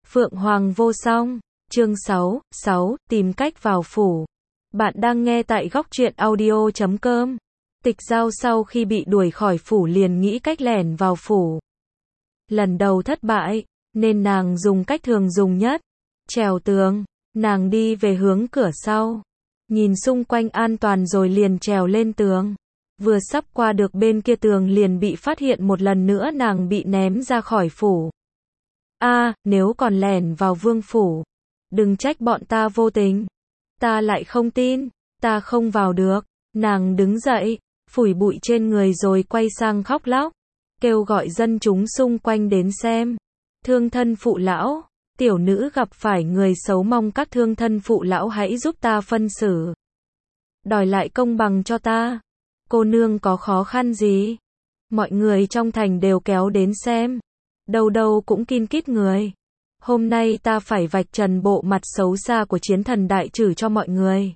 Phượng Hoàng vô song, chương 6, tìm cách vào phủ. Bạn đang nghe tại góc truyện audio.com. Tịch Giao sau khi bị đuổi khỏi phủ liền nghĩ cách lẻn vào phủ. Lần đầu thất bại, nên nàng dùng cách thường dùng nhất. Trèo tường, nàng đi về hướng cửa sau. Nhìn xung quanh an toàn rồi liền trèo lên tường. Vừa sắp qua được bên kia tường liền bị phát hiện một lần nữa nàng bị ném ra khỏi phủ. Nếu còn lẻn vào vương phủ, đừng trách bọn ta vô tình. Ta lại không tin, ta không vào được. Nàng đứng dậy, phủi bụi trên người rồi quay sang khóc lóc, kêu gọi dân chúng xung quanh đến xem. Thương thân phụ lão, tiểu nữ gặp phải người xấu, mong các thương thân phụ lão hãy giúp ta phân xử. Đòi lại công bằng cho ta. Cô nương có khó khăn gì? Mọi người trong thành đều kéo đến xem. Đâu đâu cũng kin kít người. Hôm nay ta phải vạch trần bộ mặt xấu xa của chiến thần đại trừ cho mọi người.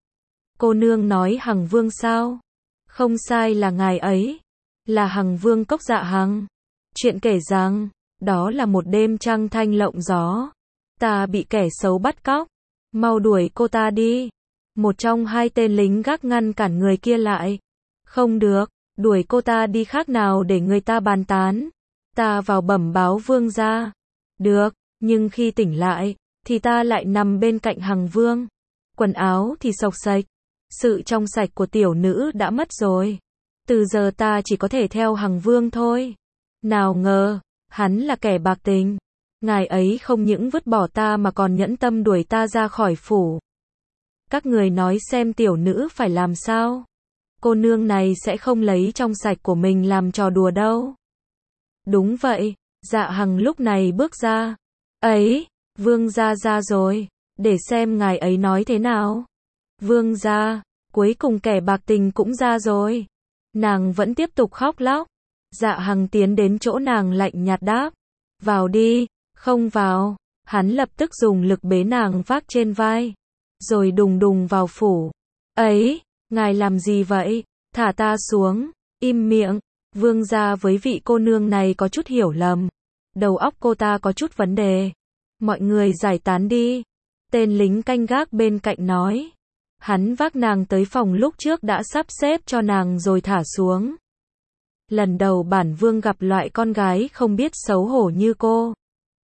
Cô nương nói Hằng Vương sao? Không sai, là ngài ấy. Là Hằng Vương Cốc Dạ Hằng. Chuyện kể rằng, đó là một đêm trăng thanh lộng gió. Ta bị kẻ xấu bắt cóc. Mau đuổi cô ta đi. Một trong hai tên lính gác ngăn cản người kia lại. Không được, đuổi cô ta đi khác nào để người ta bàn tán. Ta vào bẩm báo vương gia. Được, nhưng khi tỉnh lại, thì ta lại nằm bên cạnh Hằng Vương. Quần áo thì xộc xệch. Sự trong sạch của tiểu nữ đã mất rồi. Từ giờ ta chỉ có thể theo Hằng Vương thôi. Nào ngờ, hắn là kẻ bạc tình. Ngài ấy không những vứt bỏ ta mà còn nhẫn tâm đuổi ta ra khỏi phủ. Các người nói xem tiểu nữ phải làm sao? Cô nương này sẽ không lấy trong sạch của mình làm trò đùa đâu. Đúng vậy, Dạ Hằng lúc này bước ra. Ấy, vương gia ra rồi, để xem ngài ấy nói thế nào. Vương gia, cuối cùng kẻ bạc tình cũng ra rồi. Nàng vẫn tiếp tục khóc lóc. Dạ Hằng tiến đến chỗ nàng lạnh nhạt đáp. Vào đi, không vào. Hắn lập tức dùng lực bế nàng vác trên vai. Rồi đùng đùng vào phủ. Ấy, ngài làm gì vậy? Thả ta xuống. Im miệng. Vương gia với vị cô nương này có chút hiểu lầm. Đầu óc cô ta có chút vấn đề. Mọi người giải tán đi. Tên lính canh gác bên cạnh nói. Hắn vác nàng tới phòng lúc trước đã sắp xếp cho nàng rồi thả xuống. Lần đầu bản vương gặp loại con gái không biết xấu hổ như cô.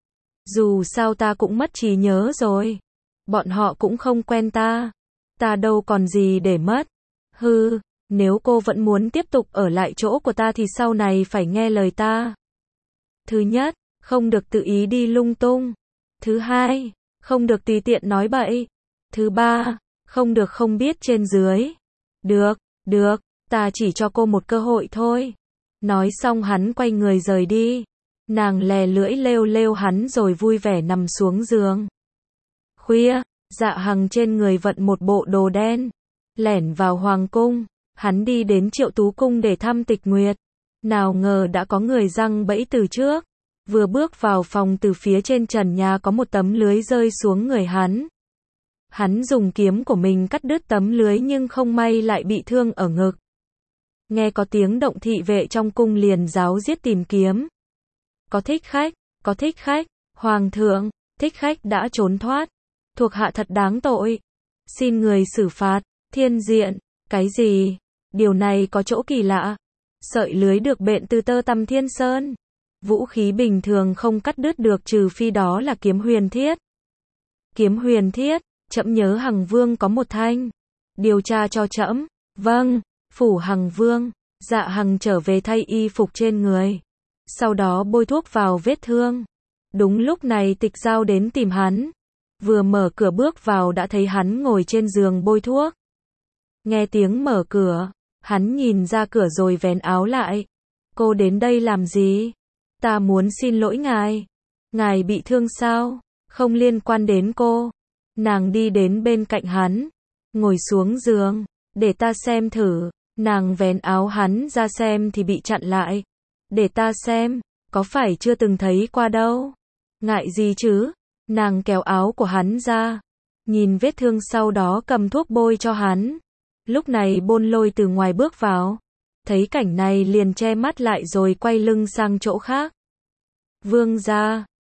Dù sao ta cũng mất trí nhớ rồi. Bọn họ cũng không quen ta. Ta đâu còn gì để mất. Hừ, nếu cô vẫn muốn tiếp tục ở lại chỗ của ta thì sau này phải nghe lời ta. Thứ nhất, không được tự ý đi lung tung. Thứ hai, không được tùy tiện nói bậy. Thứ ba, không được không biết trên dưới. Được, ta chỉ cho cô một cơ hội thôi. Nói xong hắn quay người rời đi. Nàng lè lưỡi lêu lêu hắn rồi vui vẻ nằm xuống giường. Khuya, Dạ Hằng trên người vận một bộ đồ đen. Lẻn vào hoàng cung. Hắn đi đến Triệu Tú Cung để thăm Tịch Nguyệt. Nào ngờ đã có người giăng bẫy từ trước. Vừa bước vào phòng từ phía trên trần nhà có một tấm lưới rơi xuống người hắn. Hắn dùng kiếm của mình cắt đứt tấm lưới nhưng không may lại bị thương ở ngực. Nghe có tiếng động thị vệ trong cung liền ráo riết tìm kiếm. Có thích khách, hoàng thượng, thích khách đã trốn thoát. Thuộc hạ thật đáng tội. Xin người xử phạt, thiên diện, cái gì? Điều này có chỗ kỳ lạ. Sợi lưới được bện từ tơ tằm thiên sơn. Vũ khí bình thường không cắt đứt được trừ phi đó là kiếm huyền thiết. Kiếm huyền thiết, trẫm nhớ Hằng Vương có một thanh. Điều tra cho trẫm. Vâng, phủ Hằng Vương. Dạ Hằng trở về thay y phục trên người. Sau đó bôi thuốc vào vết thương. Đúng lúc này Tịch Giao đến tìm hắn. Vừa mở cửa bước vào đã thấy hắn ngồi trên giường bôi thuốc. Nghe tiếng mở cửa, hắn nhìn ra cửa rồi vén áo lại. Cô đến đây làm gì? Ta muốn xin lỗi ngài. Ngài bị thương sao? Không liên quan đến cô. Nàng đi đến bên cạnh hắn. Ngồi xuống giường. Để ta xem thử. Nàng vén áo hắn ra xem thì bị chặn lại. Để ta xem. Có phải chưa từng thấy qua đâu? Ngại gì chứ? Nàng kéo áo của hắn ra. Nhìn vết thương sau đó cầm thuốc bôi cho hắn. Lúc này Bôn Lôi từ ngoài bước vào. Thấy cảnh này liền che mắt lại rồi quay lưng sang chỗ khác. Vương gia,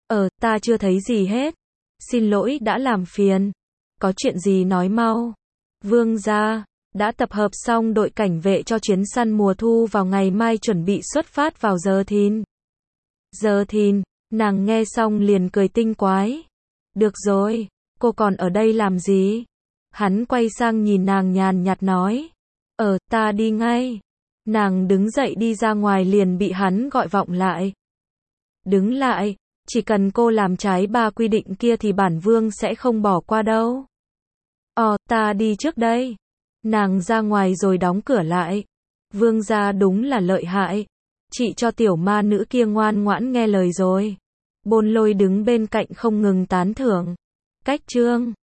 Ta chưa thấy gì hết. Xin lỗi đã làm phiền. Có chuyện gì nói mau. Vương gia đã tập hợp xong đội cảnh vệ cho chuyến săn mùa thu vào ngày mai, chuẩn bị xuất phát vào giờ thìn. Giờ thìn, nàng nghe xong liền cười tinh quái. Được rồi, cô còn ở đây làm gì? Hắn quay sang nhìn nàng nhàn nhạt nói. Ta đi ngay. Nàng đứng dậy đi ra ngoài liền bị hắn gọi vọng lại. Đứng lại, chỉ cần cô làm trái 3 quy định kia thì bản vương sẽ không bỏ qua đâu. Ta đi trước đây. Nàng ra ngoài rồi đóng cửa lại. Vương gia đúng là lợi hại. Chị cho tiểu ma nữ kia ngoan ngoãn nghe lời rồi. Bôn Lôi đứng bên cạnh không ngừng tán thưởng. Cách chương